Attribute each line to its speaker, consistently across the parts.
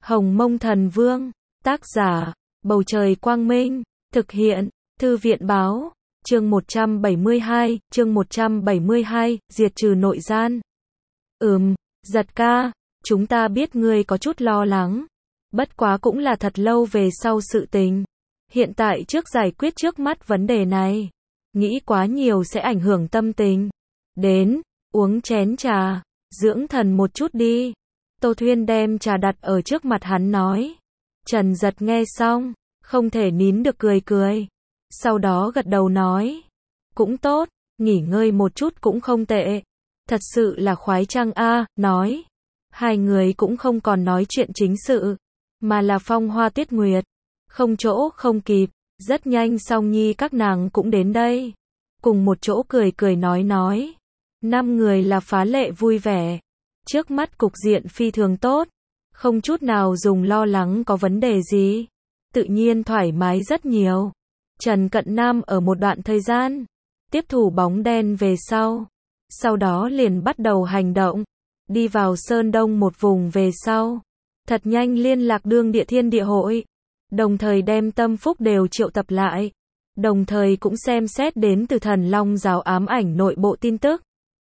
Speaker 1: Hồng Mông Thần Vương, tác giả, Bầu Trời Quang Minh, thực hiện, Thư viện Báo, chương 172, diệt trừ nội gian. Giật ca, chúng ta biết ngươi có chút lo lắng. Bất quá cũng là thật lâu về sau sự tình. Hiện tại trước giải quyết trước mắt vấn đề này. Nghĩ quá nhiều sẽ ảnh hưởng tâm tình. Đến, uống chén trà, dưỡng thần một chút đi. Tô Thuyên đem trà đặt ở trước mặt hắn nói. Trần Giật nghe xong, không thể nín được cười cười. Sau đó gật đầu nói. Cũng tốt, nghỉ ngơi một chút cũng không tệ. Thật sự là khoái trăng a, nói. Hai người cũng không còn nói chuyện chính sự, mà là phong hoa tuyết nguyệt. Không chỗ không kịp, rất nhanh Song Nhi các nàng cũng đến đây. Cùng một chỗ cười cười nói. 5 người là phá lệ vui vẻ. Trước mắt cục diện phi thường tốt, không chút nào dùng lo lắng có vấn đề gì. Tự nhiên thoải mái rất nhiều. Trần Cận Nam ở một đoạn thời gian tiếp thủ bóng đen về sau đó liền bắt đầu hành động, đi vào Sơn Đông một vùng về sau, thật nhanh liên lạc Đương Địa Thiên Địa Hội, đồng thời đem Tâm Phúc đều triệu tập lại, đồng thời cũng xem xét đến từ Thần Long giáo ám ảnh nội bộ tin tức.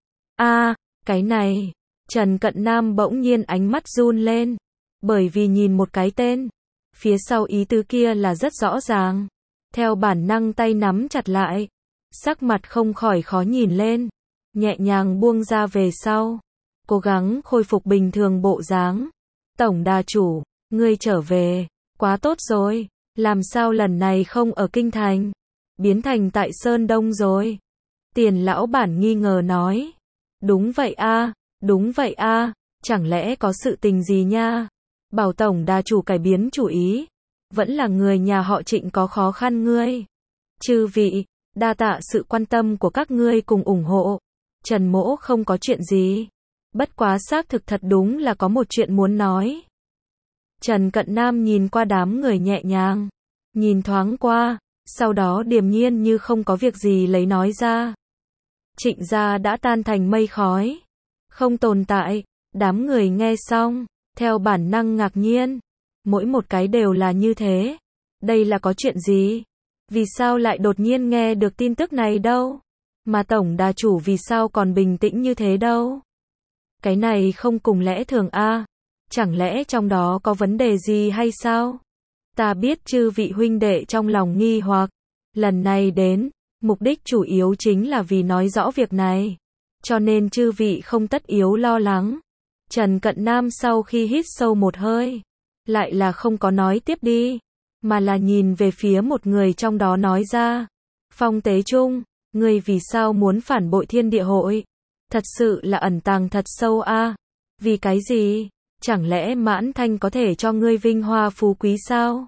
Speaker 1: Cái này, Trần Cận Nam bỗng nhiên ánh mắt run lên, bởi vì nhìn một cái tên, phía sau ý tứ kia là rất rõ ràng. Theo bản năng tay nắm chặt lại, sắc mặt không khỏi khó nhìn lên, nhẹ nhàng buông ra về sau, cố gắng khôi phục bình thường bộ dáng. Tổng đà chủ, ngươi trở về, quá tốt rồi, làm sao lần này không ở Kinh Thành, biến thành tại Sơn Đông rồi? Tiền lão bản nghi ngờ nói. Đúng vậy a, chẳng lẽ có sự tình gì nha? Bảo tổng đà chủ cải biến chủ ý, vẫn là người nhà họ Trịnh có khó khăn ngươi. Chư vị, đa tạ sự quan tâm của các ngươi cùng ủng hộ. Trần mỗ không có chuyện gì. Bất quá xác thực thật đúng là có một chuyện muốn nói. Trần Cận Nam nhìn qua đám người nhẹ nhàng, nhìn thoáng qua, sau đó điềm nhiên như không có việc gì lấy nói ra. Trịnh gia đã tan thành mây khói, không tồn tại. Đám người nghe xong, theo bản năng ngạc nhiên. Mỗi một cái đều là như thế. Đây là có chuyện gì? Vì sao lại đột nhiên nghe được tin tức này đâu? Mà tổng đà chủ vì sao còn bình tĩnh như thế đâu? Cái này không cùng lẽ thường a? Chẳng lẽ trong đó có vấn đề gì hay sao? Ta biết chư vị huynh đệ trong lòng nghi hoặc. Lần này đến, mục đích chủ yếu chính là vì nói rõ việc này. Cho nên chư vị không tất yếu lo lắng. Trần Cận Nam sau khi hít sâu một hơi, lại là không có nói tiếp đi, mà là nhìn về phía một người trong đó nói ra. Phong Tế Trung, ngươi vì sao muốn phản bội Thiên Địa Hội? Thật sự là ẩn tàng thật sâu a. Vì cái gì? Chẳng lẽ Mãn Thanh có thể cho ngươi vinh hoa phú quý sao?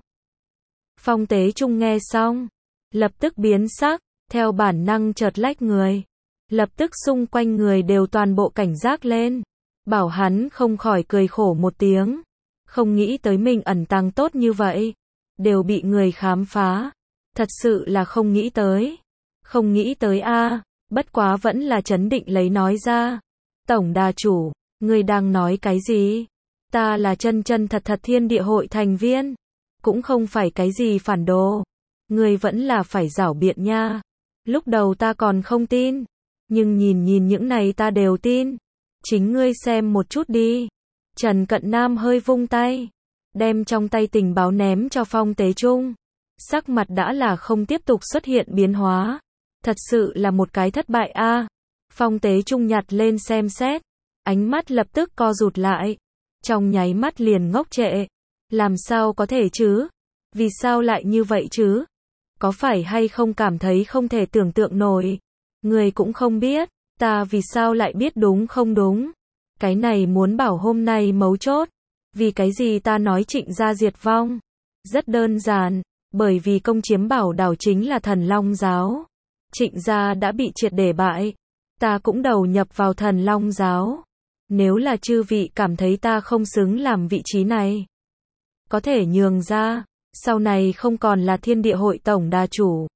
Speaker 1: Phong Tế Trung nghe xong, lập tức biến sắc, theo bản năng chợt lách người. Lập tức xung quanh người đều toàn bộ cảnh giác lên. Bảo hắn không khỏi cười khổ một tiếng. Không nghĩ tới mình ẩn tàng tốt như vậy, đều bị người khám phá. Thật sự là không nghĩ tới. Không nghĩ tới a. Bất quá vẫn là trấn định lấy nói ra. Tổng đà chủ, ngươi đang nói cái gì? Ta là chân thật Thiên Địa Hội thành viên, cũng không phải cái gì phản đồ. Ngươi vẫn là phải giảo biện nha. Lúc đầu ta còn không tin, nhưng nhìn những này ta đều tin. Chính ngươi xem một chút đi. Trần Cận Nam hơi vung tay, đem trong tay tình báo ném cho Phong Tế Trung. Sắc mặt đã là không tiếp tục xuất hiện biến hóa. Thật sự là một cái thất bại a. Phong Tế Trung nhặt lên xem xét, ánh mắt lập tức co rụt lại, trong nháy mắt liền ngốc trệ. Làm sao có thể chứ? Vì sao lại như vậy chứ? Có phải hay không cảm thấy không thể tưởng tượng nổi? Người cũng không biết, ta vì sao lại biết đúng không đúng? Cái này muốn bảo hôm nay mấu chốt. Vì cái gì ta nói Trịnh gia diệt vong? Rất đơn giản, bởi vì công chiếm bảo đảo chính là Thần Long giáo. Trịnh gia đã bị triệt để bại. Ta cũng đầu nhập vào Thần Long giáo. Nếu là chư vị cảm thấy ta không xứng làm vị trí này, có thể nhường ra, sau này không còn là Thiên Địa Hội tổng đà chủ.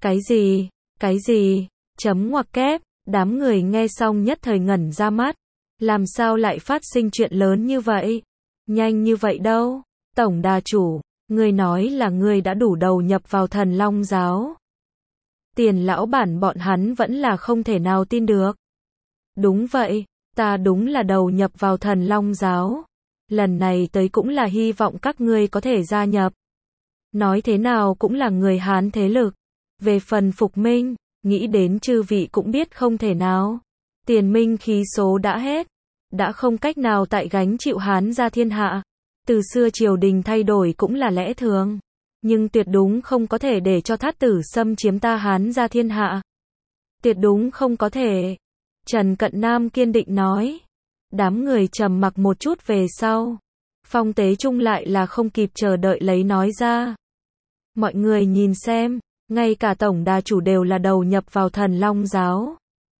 Speaker 1: Cái gì? Chấm ngoặc kép, đám người nghe xong nhất thời ngẩn ra mắt. Làm sao lại phát sinh chuyện lớn như vậy? Nhanh như vậy đâu? Tổng đà chủ, ngươi nói là ngươi đã đủ đầu nhập vào Thần Long giáo. Tiền lão bản bọn hắn vẫn là không thể nào tin được. Đúng vậy, ta đúng là đầu nhập vào Thần Long giáo. Lần này tới cũng là hy vọng các ngươi có thể gia nhập. Nói thế nào cũng là người Hán thế lực. Về phần phục minh, nghĩ đến chư vị cũng biết không thể nào. Tiền minh khí số đã hết, đã không cách nào tại gánh chịu Hán gia thiên hạ. Từ xưa triều đình thay đổi cũng là lẽ thường, nhưng tuyệt đúng không có thể để cho Thát Tử xâm chiếm ta Hán gia thiên hạ. Tuyệt đúng không có thể. Trần Cận Nam kiên định nói. Đám người trầm mặc một chút về sau. Phong Tế Trung lại là không kịp chờ đợi lấy nói ra. Mọi người nhìn xem, ngay cả tổng đà chủ đều là đầu nhập vào Thần Long giáo.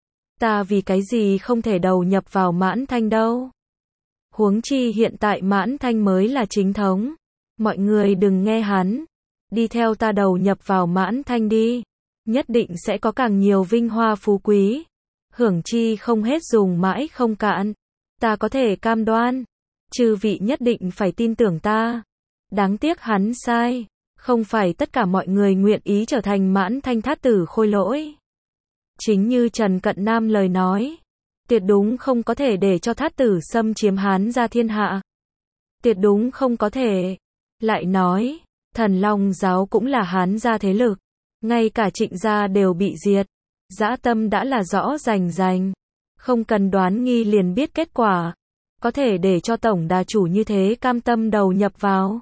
Speaker 1: Ta vì cái gì không thể đầu nhập vào Mãn Thanh đâu? Huống chi hiện tại Mãn Thanh mới là chính thống. Mọi người đừng nghe hắn. Đi theo ta đầu nhập vào Mãn Thanh đi. Nhất định sẽ có càng nhiều vinh hoa phú quý. Hưởng chi không hết dùng mãi không cạn. Ta có thể cam đoan. Chư vị nhất định phải tin tưởng ta. Đáng tiếc hắn sai. Không phải tất cả mọi người nguyện ý trở thành Mãn Thanh Thát Tử khôi lỗi. Chính như Trần Cận Nam lời nói. Tuyệt đúng không có thể để cho Thát Tử xâm chiếm Hán gia thiên hạ. Tuyệt đúng không có thể. Lại nói, Thần Long giáo cũng là Hán gia thế lực. Ngay cả Trịnh gia đều bị diệt. Dã tâm đã là rõ rành rành. Không cần đoán nghi liền biết kết quả. Có thể để cho tổng đà chủ như thế cam tâm đầu nhập vào.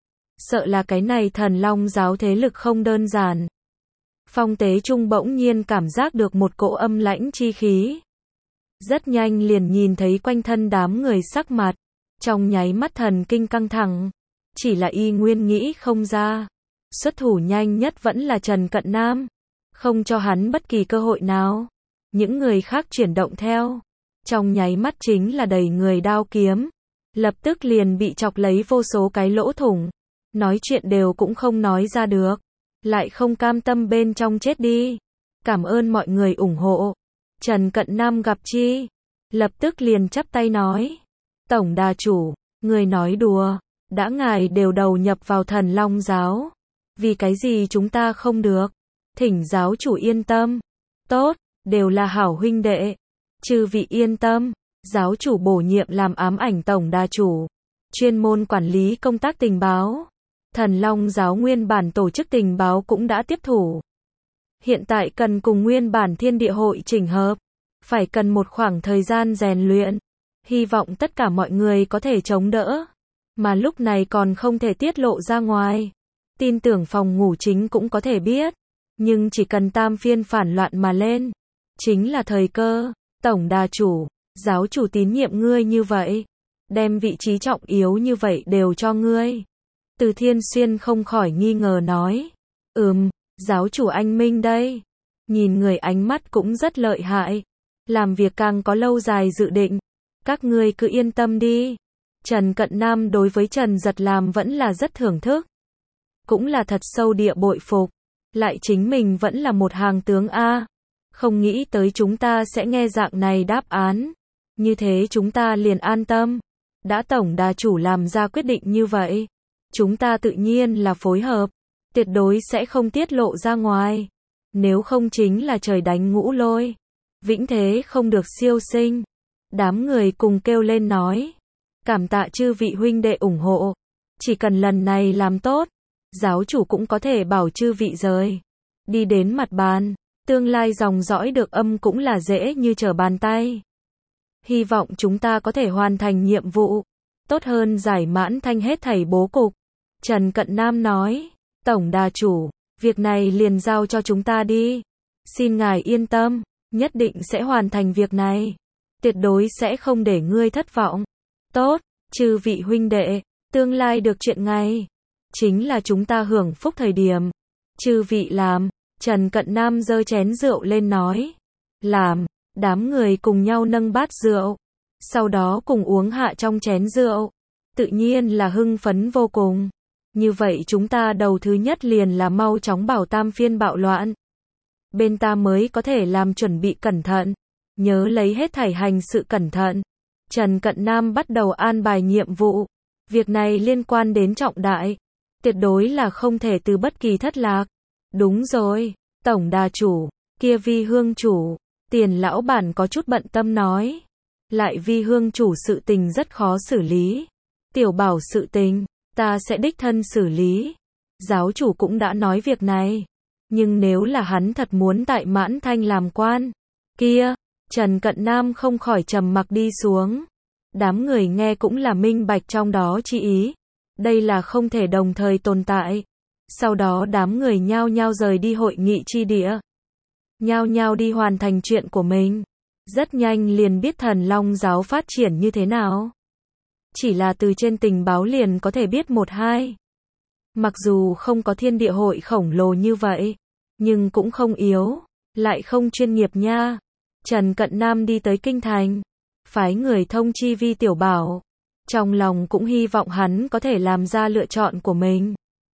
Speaker 1: Sợ là cái này Thần Long giáo thế lực không đơn giản. Phong Tế Trung bỗng nhiên cảm giác được một cỗ âm lãnh chi khí. Rất nhanh liền nhìn thấy quanh thân đám người sắc mặt. Trong nháy mắt thần kinh căng thẳng. Chỉ là y nguyên nghĩ không ra. Xuất thủ nhanh nhất vẫn là Trần Cận Nam. Không cho hắn bất kỳ cơ hội nào. Những người khác chuyển động theo. Trong nháy mắt chính là đầy người đao kiếm. Lập tức liền bị chọc lấy vô số cái lỗ thủng. Nói chuyện đều cũng không nói ra được. Lại không cam tâm bên trong chết đi. Cảm ơn mọi người ủng hộ. Trần Cận Nam gặp chi. Lập tức liền chắp tay nói. Tổng đà chủ, người nói đùa. Đã ngài đều đầu nhập vào Thần Long giáo. Vì cái gì chúng ta không được? Thỉnh giáo chủ yên tâm. Tốt, đều là hảo huynh đệ. Chư vị yên tâm. Giáo chủ bổ nhiệm làm ám ảnh tổng đà chủ. Chuyên môn quản lý công tác tình báo. Thần Long giáo nguyên bản tổ chức tình báo cũng đã tiếp thủ. Hiện tại cần cùng nguyên bản thiên địa hội chỉnh hợp. Phải cần một khoảng thời gian rèn luyện. Hy vọng tất cả mọi người có thể chống đỡ. Mà lúc này còn không thể tiết lộ ra ngoài. Tin tưởng phòng ngủ chính cũng có thể biết. Nhưng chỉ cần tam phiên phản loạn mà lên. Chính là thời cơ. Tổng đà chủ, giáo chủ tín nhiệm ngươi như vậy. Đem vị trí trọng yếu như vậy đều cho ngươi. Từ Thiên Xuyên không khỏi nghi ngờ nói. Giáo chủ anh minh đây. Nhìn người ánh mắt cũng rất lợi hại. Làm việc càng có lâu dài dự định. Các ngươi cứ yên tâm đi. Trần Cận Nam đối với Trần Giật làm vẫn là rất thưởng thức. Cũng là thật sâu địa bội phục. Lại chính mình vẫn là một hàng tướng A. Không nghĩ tới chúng ta sẽ nghe dạng này đáp án. Như thế chúng ta liền an tâm. Đã tổng đà chủ làm ra quyết định như vậy. Chúng ta tự nhiên là phối hợp. Tuyệt đối sẽ không tiết lộ ra ngoài. Nếu không chính là trời đánh ngũ lôi. Vĩnh thế không được siêu sinh. Đám người cùng kêu lên nói. Cảm tạ chư vị huynh đệ ủng hộ. Chỉ cần lần này làm tốt. Giáo chủ cũng có thể bảo chư vị rời. Đi đến mặt bàn. Tương lai dòng dõi được âm cũng là dễ như trở bàn tay. Hy vọng chúng ta có thể hoàn thành nhiệm vụ. Tốt hơn giải Mãn Thanh hết thảy bố cục. Trần Cận Nam nói. Tổng đà chủ, việc này liền giao cho chúng ta đi. Xin ngài yên tâm. Nhất định sẽ hoàn thành việc này. Tuyệt đối sẽ không để ngươi thất vọng. Tốt, chư vị huynh đệ. Tương lai được chuyện ngay. Chính là chúng ta hưởng phúc thời điểm. Chư vị làm. Trần Cận Nam giơ chén rượu lên nói. Làm. Đám người cùng nhau nâng bát rượu. Sau đó cùng uống hạ trong chén rượu. Tự nhiên là hưng phấn vô cùng. Như vậy chúng ta đầu thứ nhất liền là mau chóng bảo tam phiên bạo loạn. Bên ta mới có thể làm chuẩn bị cẩn thận. Nhớ lấy hết thảy hành sự cẩn thận. Trần Cận Nam bắt đầu an bài nhiệm vụ. Việc này liên quan đến trọng đại, tuyệt đối là không thể từ bất kỳ thất lạc. Đúng rồi, tổng đà chủ, kia Vi hương chủ, Tiền lão bản có chút bận tâm nói. Lại Vi hương chủ sự tình rất khó xử lý. Tiểu Bảo sự tình, ta sẽ đích thân xử lý. Giáo chủ cũng đã nói việc này. Nhưng nếu là hắn thật muốn tại Mãn Thanh làm quan, kia, Trần Cận Nam không khỏi trầm mặc đi xuống. Đám người nghe cũng là minh bạch trong đó chi ý. Đây là không thể đồng thời tồn tại. Sau đó đám người nhao nhao rời đi hội nghị chi địa. Nhao nhao đi hoàn thành chuyện của mình. Rất nhanh liền biết Thần Long giáo phát triển như thế nào. Chỉ là từ trên tình báo liền có thể biết một hai. Mặc dù không có thiên địa hội khổng lồ như vậy, nhưng cũng không yếu, lại không chuyên nghiệp nha. Trần Cận Nam đi tới kinh thành, phái người thông chi Vi Tiểu Bảo. Trong lòng cũng hy vọng hắn có thể làm ra lựa chọn của mình.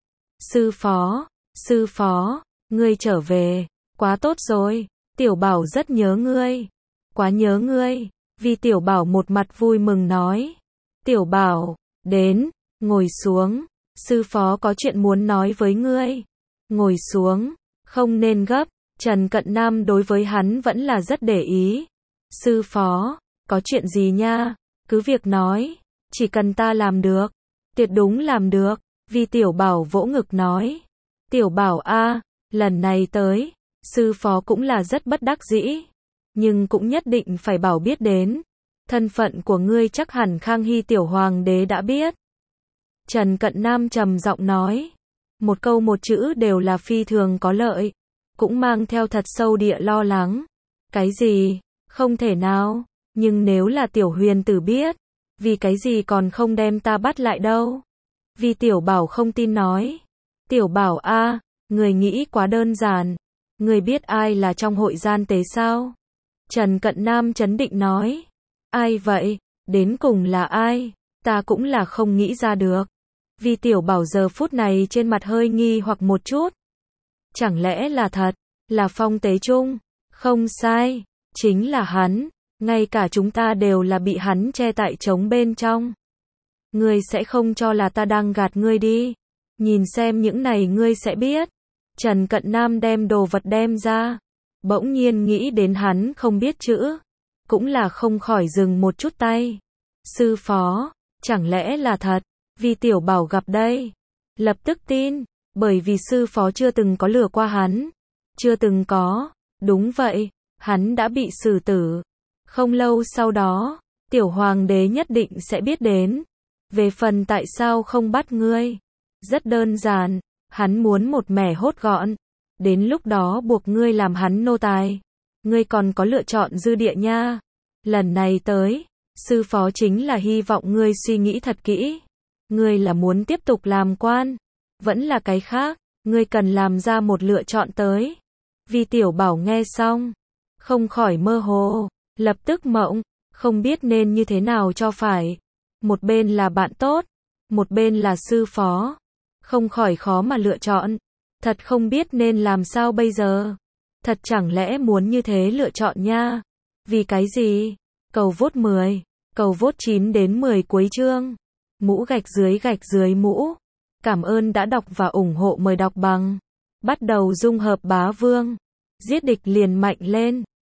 Speaker 1: Sư phó, ngươi trở về, quá tốt rồi, Tiểu Bảo rất nhớ ngươi, quá nhớ ngươi. Vi Tiểu Bảo một mặt vui mừng nói. Tiểu Bảo, đến, ngồi xuống, sư phó có chuyện muốn nói với ngươi. Ngồi xuống, không nên gấp, Trần Cận Nam đối với hắn vẫn là rất để ý. Sư phó, có chuyện gì nha, cứ việc nói, chỉ cần ta làm được, tuyệt đúng làm được. Vi Tiểu Bảo vỗ ngực nói. Tiểu Bảo a, lần này tới, sư phó cũng là rất bất đắc dĩ, nhưng cũng nhất định phải bảo biết đến. Thân phận của ngươi chắc hẳn Khang Hy tiểu hoàng đế đã biết. Trần Cận Nam trầm giọng nói. Một câu một chữ đều là phi thường có lợi, cũng mang theo thật sâu địa lo lắng. Cái gì? Không thể nào, nhưng nếu là Tiểu Huyền Tử biết, vì cái gì còn không đem ta bắt lại đâu? Vi Tiểu Bảo không tin nói. Tiểu Bảo a, người nghĩ quá đơn giản. Người biết ai là trong hội gian tế sao? Trần Cận Nam trấn định nói. Ai vậy? Đến cùng là ai? Ta cũng là không nghĩ ra được. Vi Tiểu Bảo giờ phút này trên mặt hơi nghi hoặc một chút. Chẳng lẽ là thật? Là Phong Tế Trung? Không sai, chính là hắn. Ngay cả chúng ta đều là bị hắn che tại trống bên trong. Ngươi sẽ không cho là ta đang gạt ngươi đi. Nhìn xem những này ngươi sẽ biết. Trần Cận Nam đem đồ vật đem ra. Bỗng nhiên nghĩ đến hắn không biết chữ. Cũng là không khỏi dừng một chút tay. Sư phó, chẳng lẽ là thật? Vi Tiểu Bảo gặp đây. Lập tức tin, bởi vì sư phó chưa từng có lừa qua hắn. Chưa từng có, đúng vậy, hắn đã bị xử tử. Không lâu sau đó, Tiểu Hoàng đế nhất định sẽ biết đến. Về phần tại sao không bắt ngươi, rất đơn giản, hắn muốn một mẻ hốt gọn. Đến lúc đó buộc ngươi làm hắn nô tài. Ngươi còn có lựa chọn dư địa nha. Lần này tới, sư phó chính là hy vọng ngươi suy nghĩ thật kỹ. Ngươi là muốn tiếp tục làm quan, vẫn là cái khác, ngươi cần làm ra một lựa chọn tới. Vi Tiểu Bảo nghe xong, không khỏi mơ hồ, lập tức mộng, không biết nên như thế nào cho phải. Một bên là bạn tốt, một bên là sư phó, không khỏi khó mà lựa chọn. Thật không biết nên làm sao bây giờ. Thật chẳng lẽ muốn như thế lựa chọn nha. Vì cái gì? Cầu vote 10, cầu vote 9 đến 10 cuối chương. Mũ gạch dưới mũ. Cảm ơn đã đọc và ủng hộ, mời đọc bằng. Bắt đầu dung hợp bá vương. Giết địch liền mạnh lên.